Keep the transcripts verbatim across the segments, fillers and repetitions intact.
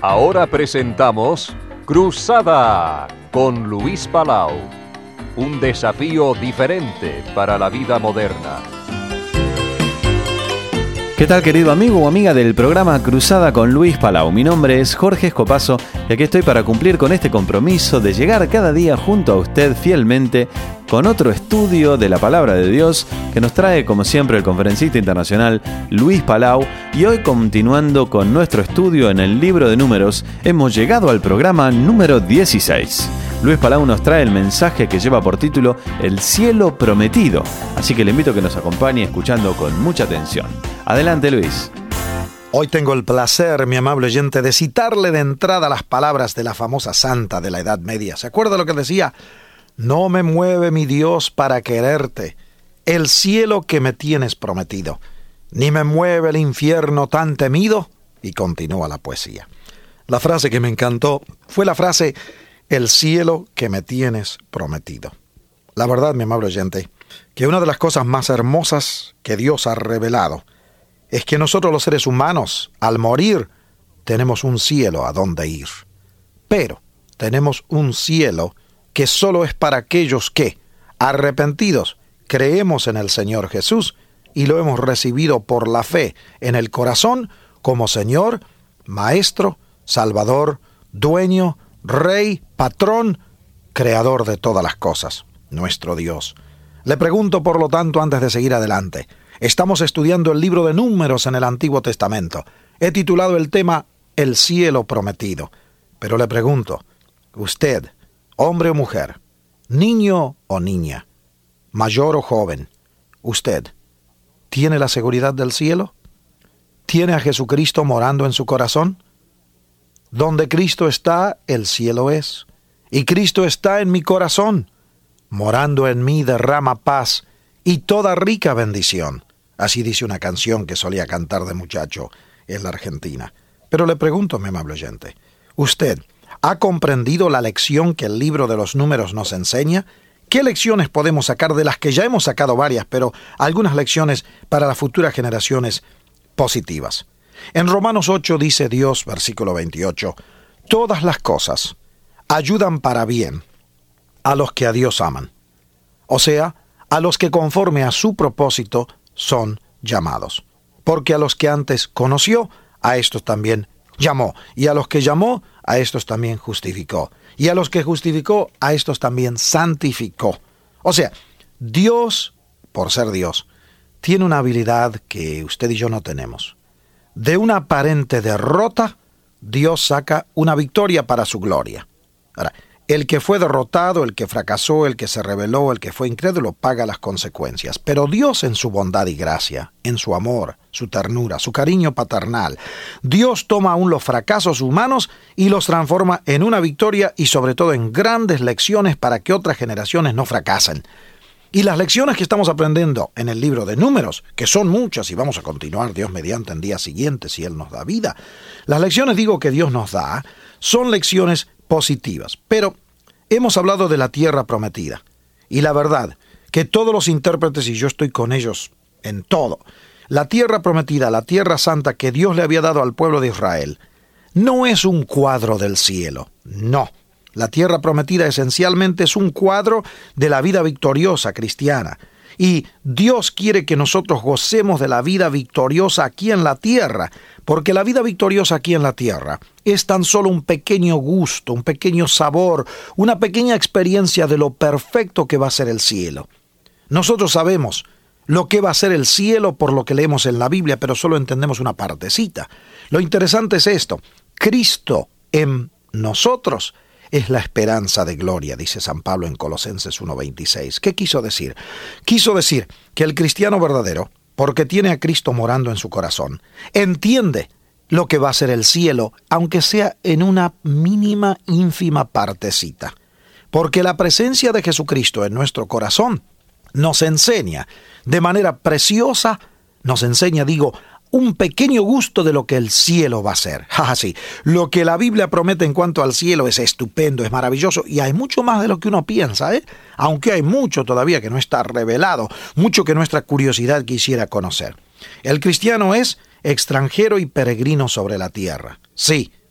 Ahora presentamos Cruzada con Luis Palau. Un desafío diferente para la vida moderna. ¿Qué tal, querido amigo o amiga del programa Cruzada con Luis Palau? Mi nombre es Jorge Escopazo y aquí estoy para cumplir con este compromiso de llegar cada día junto a usted fielmente con otro estudio de la Palabra de Dios que nos trae, como siempre, el conferencista internacional Luis Palau. Y hoy, continuando con nuestro estudio en el libro de Números, hemos llegado al programa número dieciséis. Luis Palau nos trae el mensaje que lleva por título El cielo prometido. Así que le invito a que nos acompañe escuchando con mucha atención. Adelante, Luis. Hoy tengo el placer, mi amable oyente, de citarle de entrada las palabras de la famosa santa de la Edad Media. ¿Se acuerda lo que decía? No me mueve mi Dios para quererte, el cielo que me tienes prometido, ni me mueve el infierno tan temido. Y continúa la poesía. La frase que me encantó fue la frase, el cielo que me tienes prometido. La verdad, mi amable oyente, que una de las cosas más hermosas que Dios ha revelado es que nosotros los seres humanos, al morir, tenemos un cielo a donde ir. Pero tenemos un cielo que solo es para aquellos que, arrepentidos, creemos en el Señor Jesús y lo hemos recibido por la fe en el corazón como Señor, Maestro, Salvador, Dueño, Rey, Patrón, Creador de todas las cosas, nuestro Dios. Le pregunto, por lo tanto, antes de seguir adelante, estamos estudiando el libro de Números en el Antiguo Testamento. He titulado el tema El cielo prometido. Pero le pregunto, usted, hombre o mujer, niño o niña, mayor o joven, usted, ¿tiene la seguridad del cielo? ¿Tiene a Jesucristo morando en su corazón? Donde Cristo está, el cielo es. Y Cristo está en mi corazón. Morando en mí derrama paz y toda rica bendición. Así dice una canción que solía cantar de muchacho en la Argentina. Pero le pregunto, mi amable oyente, ¿usted ha comprendido la lección que el libro de los Números nos enseña? ¿Qué lecciones podemos sacar de las que ya hemos sacado varias, pero algunas lecciones para las futuras generaciones positivas? En Romanos ocho dice Dios, versículo veintiocho, todas las cosas ayudan para bien a los que a Dios aman, o sea, a los que conforme a su propósito son llamados. Porque a los que antes conoció, a estos también llamó, y a los que llamó, a estos también justificó, y a los que justificó, a estos también santificó. O sea, Dios, por ser Dios, tiene una habilidad que usted y yo no tenemos. De una aparente derrota, Dios saca una victoria para su gloria. Ahora, el que fue derrotado, el que fracasó, el que se rebeló, el que fue incrédulo, paga las consecuencias. Pero Dios, en su bondad y gracia, en su amor, su ternura, su cariño paternal, Dios toma aún los fracasos humanos y los transforma en una victoria y sobre todo en grandes lecciones para que otras generaciones no fracasen. Y las lecciones que estamos aprendiendo en el libro de Números, que son muchas y vamos a continuar Dios mediante en días siguientes si Él nos da vida, las lecciones, digo, que Dios nos da, son lecciones positivas. Pero hemos hablado de la tierra prometida. Y la verdad, que todos los intérpretes, y yo estoy con ellos en todo, la tierra prometida, la tierra santa que Dios le había dado al pueblo de Israel, no es un cuadro del cielo, no. La tierra prometida esencialmente es un cuadro de la vida victoriosa cristiana. Y Dios quiere que nosotros gocemos de la vida victoriosa aquí en la tierra, porque la vida victoriosa aquí en la tierra es tan solo un pequeño gusto, un pequeño sabor, una pequeña experiencia de lo perfecto que va a ser el cielo. Nosotros sabemos lo que va a ser el cielo por lo que leemos en la Biblia, pero solo entendemos una partecita. Lo interesante es esto: Cristo en nosotros es la esperanza de gloria, dice San Pablo en Colosenses uno veintiséis. ¿Qué quiso decir? Quiso decir que el cristiano verdadero, porque tiene a Cristo morando en su corazón, entiende lo que va a ser el cielo, aunque sea en una mínima, ínfima partecita. Porque la presencia de Jesucristo en nuestro corazón nos enseña de manera preciosa, nos enseña, digo, un pequeño gusto de lo que el cielo va a ser. Ah, sí, lo que la Biblia promete en cuanto al cielo es estupendo, es maravilloso, y hay mucho más de lo que uno piensa, ¿eh? Aunque hay mucho todavía que no está revelado, mucho que nuestra curiosidad quisiera conocer. El cristiano es extranjero y peregrino sobre la tierra, sí,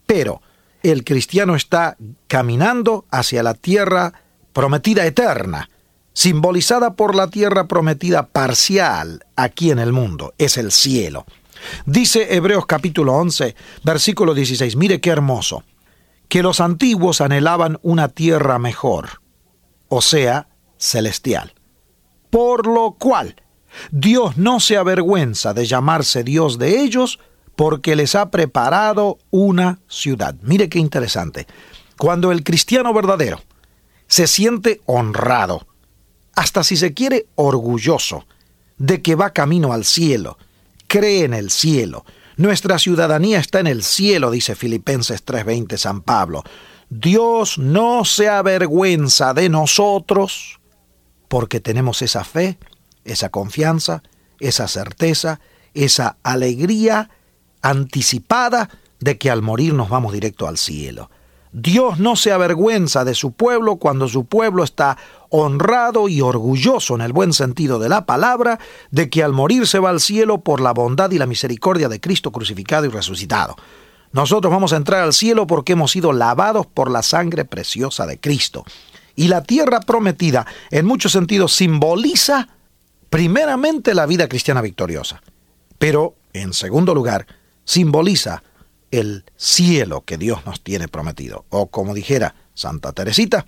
Pero el cristiano está caminando hacia la tierra prometida eterna, simbolizada por la tierra prometida parcial aquí en el mundo, es el cielo. Dice Hebreos capítulo once, versículo dieciséis, mire qué hermoso, que los antiguos anhelaban una tierra mejor, o sea, celestial. Por lo cual, Dios no se avergüenza de llamarse Dios de ellos, porque les ha preparado una ciudad. Mire qué interesante. Cuando el cristiano verdadero se siente honrado, hasta si se quiere orgulloso, de que va camino al cielo, cree en el cielo, nuestra ciudadanía está en el cielo, dice Filipenses tres veinte San Pablo. Dios no se avergüenza de nosotros porque tenemos esa fe, esa confianza, esa certeza, esa alegría anticipada de que al morir nos vamos directo al cielo. Dios no se avergüenza de su pueblo cuando su pueblo está honrado y orgulloso en el buen sentido de la palabra de que al morir se va al cielo por la bondad y la misericordia de Cristo crucificado y resucitado. Nosotros vamos a entrar al cielo porque hemos sido lavados por la sangre preciosa de Cristo. Y la tierra prometida en muchos sentidos simboliza primeramente la vida cristiana victoriosa, pero en segundo lugar simboliza el cielo que Dios nos tiene prometido. O como dijera Santa Teresita,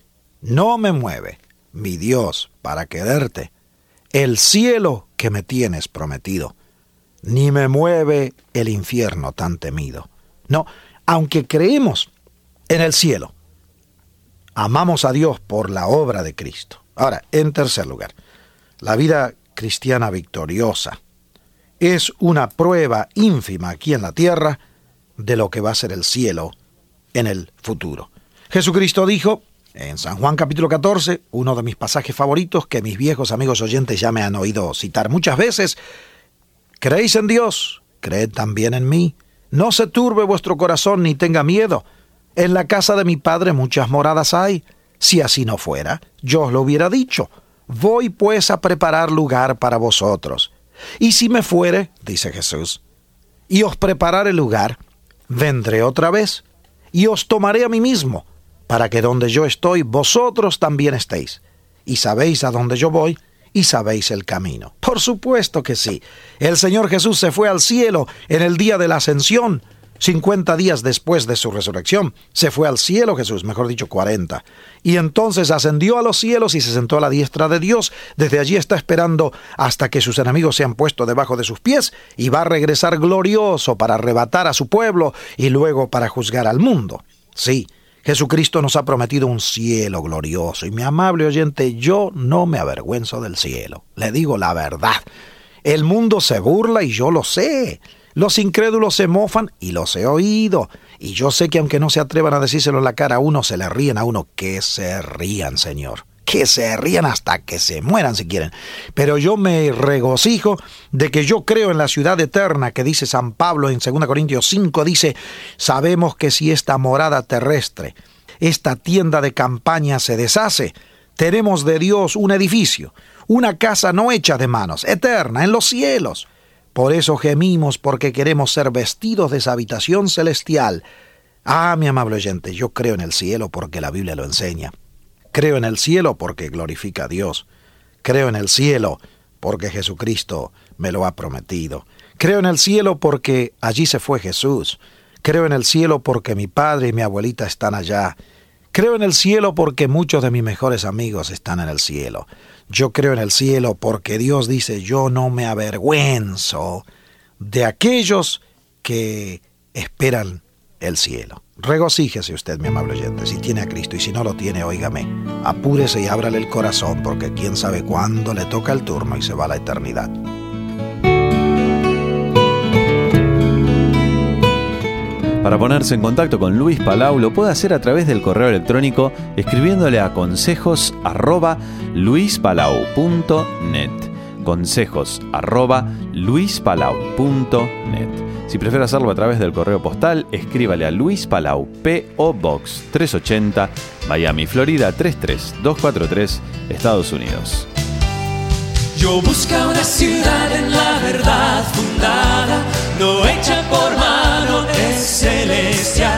no me mueve, mi Dios, para quererte, el cielo que me tienes prometido, ni me mueve el infierno tan temido. No, aunque creemos en el cielo, amamos a Dios por la obra de Cristo. Ahora, en tercer lugar, la vida cristiana victoriosa es una prueba ínfima aquí en la tierra de lo que va a ser el cielo en el futuro. Jesucristo dijo en San Juan capítulo catorce, uno de mis pasajes favoritos que mis viejos amigos oyentes ya me han oído citar muchas veces: ¿creéis en Dios? Creed también en mí. No se turbe vuestro corazón ni tenga miedo. En la casa de mi Padre muchas moradas hay. Si así no fuera, yo os lo hubiera dicho. Voy pues a preparar lugar para vosotros. Y si me fuere, dice Jesús, y os prepararé lugar, vendré otra vez, y os tomaré a mí mismo, para que donde yo estoy, vosotros también estéis. Y sabéis a dónde yo voy, y sabéis el camino. Por supuesto que sí. El Señor Jesús se fue al cielo en el día de la ascensión, cincuenta días después de su resurrección. Se fue al cielo Jesús, mejor dicho cuarenta. Y entonces ascendió a los cielos y se sentó a la diestra de Dios. Desde allí está esperando hasta que sus enemigos sean puestos debajo de sus pies, y va a regresar glorioso para arrebatar a su pueblo y luego para juzgar al mundo. Sí, Jesucristo nos ha prometido un cielo glorioso. Y mi amable oyente, yo no me avergüenzo del cielo. Le digo la verdad. El mundo se burla y yo lo sé. Los incrédulos se mofan y los he oído. Y yo sé que aunque no se atrevan a decírselo en la cara a uno, se le ríen a uno. Que se rían, Señor. Que se rían hasta que se mueran si quieren. Pero yo me regocijo de que yo creo en la ciudad eterna que dice San Pablo en segunda Corintios cinco. Dice, sabemos que si esta morada terrestre, esta tienda de campaña se deshace, tenemos de Dios un edificio, una casa no hecha de manos, eterna, en los cielos. Por eso gemimos, porque queremos ser vestidos de esa habitación celestial. Ah, mi amable oyente, yo creo en el cielo porque la Biblia lo enseña. Creo en el cielo porque glorifica a Dios. Creo en el cielo porque Jesucristo me lo ha prometido. Creo en el cielo porque allí se fue Jesús. Creo en el cielo porque mi padre y mi abuelita están allá. Creo en el cielo porque muchos de mis mejores amigos están en el cielo. Yo creo en el cielo porque Dios dice, yo no me avergüenzo de aquellos que esperan el cielo. Regocíjese usted, mi amable oyente, si tiene a Cristo, y si no lo tiene, óigame, apúrese y ábrale el corazón, porque quién sabe cuándo le toca el turno y se va a la eternidad. Para ponerse en contacto con Luis Palau lo puede hacer a través del correo electrónico escribiéndole a consejos arroba luispalau punto net. Consejos arroba luispalau punto net. Si prefiere hacerlo a través del correo postal, escríbale a Luis Palau, P O Box trescientos ochenta, Miami, Florida tres tres dos cuatro tres, Estados Unidos. Yo busco una ciudad en la verdad fundada, no hecha por mano, es celestial.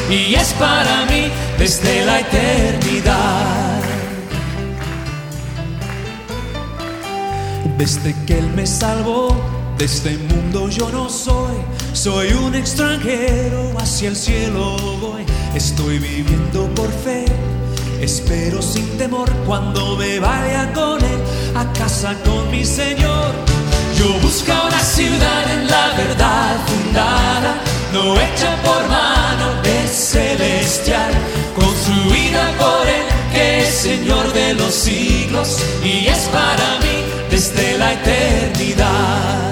y es para mí desde la eternidad. Desde que Él me salvó de este mundo yo no soy, soy un extranjero, hacia el cielo voy. Estoy viviendo por fe, espero sin temor cuando me vaya con Él a casa con mi Señor. Yo busco una ciudad en la verdad fundada, no hecha por mano, es celestial, construida por Él que es Señor de los siglos y es para mí desde la eternidad.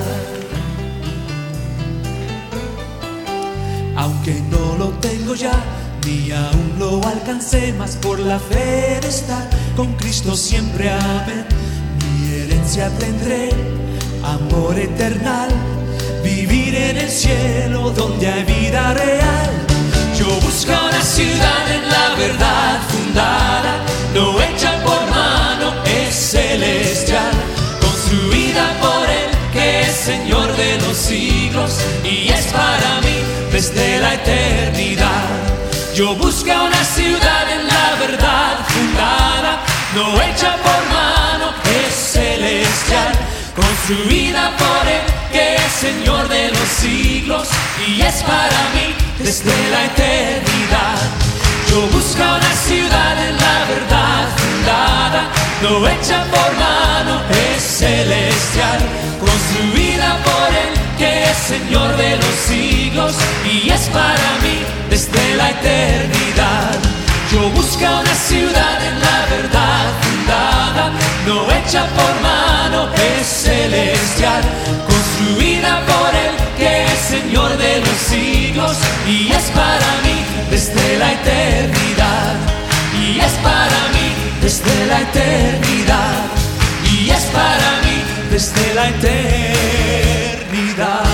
Aunque no lo tengo ya, ni aún lo alcancé, mas por la fe de estar con Cristo siempre, amén. Mi herencia tendré, amor eternal, vivir en el cielo donde hay vida real. Yo busco una ciudad en la verdad fundada, no hecha por mano, es celestial, construida por Él que es Señor de los siglos y es para mí desde la eternidad. Yo busco una ciudad en la verdad fundada, no hecha por mano, es celestial, construida por Él que es Señor de los siglos y es para mí desde la eternidad. Yo busco una ciudad en la verdad fundada, no hecha por mano, es celestial, construida por Él que es Señor de los siglos y es para mí desde la eternidad. Yo busco una ciudad en la verdad fundada, no hecha por mano, es celestial, construida por Él que es Señor de los siglos y es para mí desde la eternidad. Y es para mí desde la eternidad. Y es para mí desde la eternidad.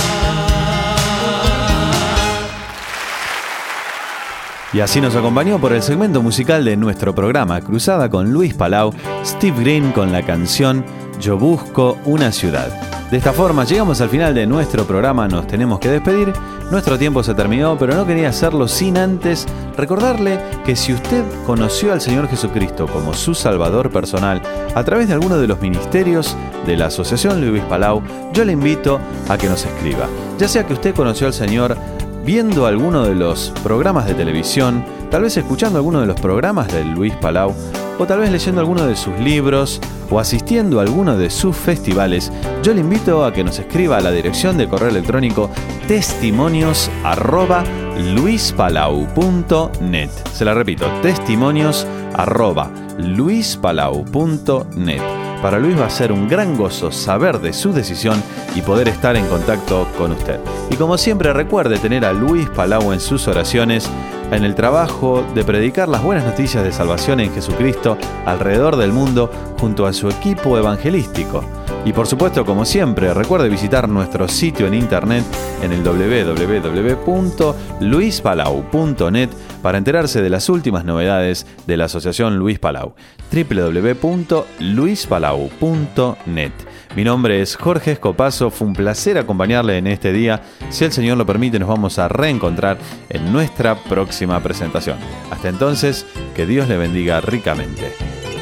Y así nos acompañó por el segmento musical de nuestro programa Cruzada con Luis Palau, Steve Green con la canción Yo Busco una Ciudad. De esta forma llegamos al final de nuestro programa, nos tenemos que despedir. Nuestro tiempo se terminó, pero no quería hacerlo sin antes recordarle que si usted conoció al Señor Jesucristo como su Salvador personal a través de alguno de los ministerios de la Asociación Luis Palau, yo le invito a que nos escriba. Ya sea que usted conoció al Señor viendo alguno de los programas de televisión, tal vez escuchando alguno de los programas de Luis Palau, o tal vez leyendo alguno de sus libros, o asistiendo a alguno de sus festivales, yo le invito a que nos escriba a la dirección de correo electrónico testimonios arroba luispalau punto net. Se la repito, testimonios arroba luispalau punto net. Para Luis va a ser un gran gozo saber de su decisión y poder estar en contacto con usted. Y como siempre, recuerde tener a Luis Palau en sus oraciones, en el trabajo de predicar las buenas noticias de salvación en Jesucristo alrededor del mundo junto a su equipo evangelístico. Y por supuesto, como siempre, recuerde visitar nuestro sitio en internet en el doble u doble u doble u punto luispalau punto net para enterarse de las últimas novedades de la Asociación Luis Palau. doble u doble u doble u punto luispalau punto net. Mi nombre es Jorge Escopazo, fue un placer acompañarle en este día. Si el Señor lo permite, nos vamos a reencontrar en nuestra próxima presentación. Hasta entonces, que Dios le bendiga ricamente.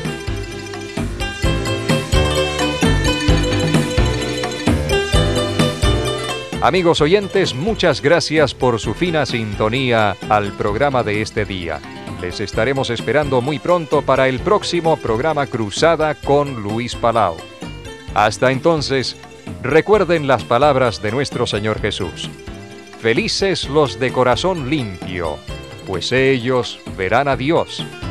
Amigos oyentes, muchas gracias por su fina sintonía al programa de este día. Les estaremos esperando muy pronto para el próximo programa Cruzada con Luis Palau. Hasta entonces, recuerden las palabras de nuestro Señor Jesús. Felices los de corazón limpio, pues ellos verán a Dios.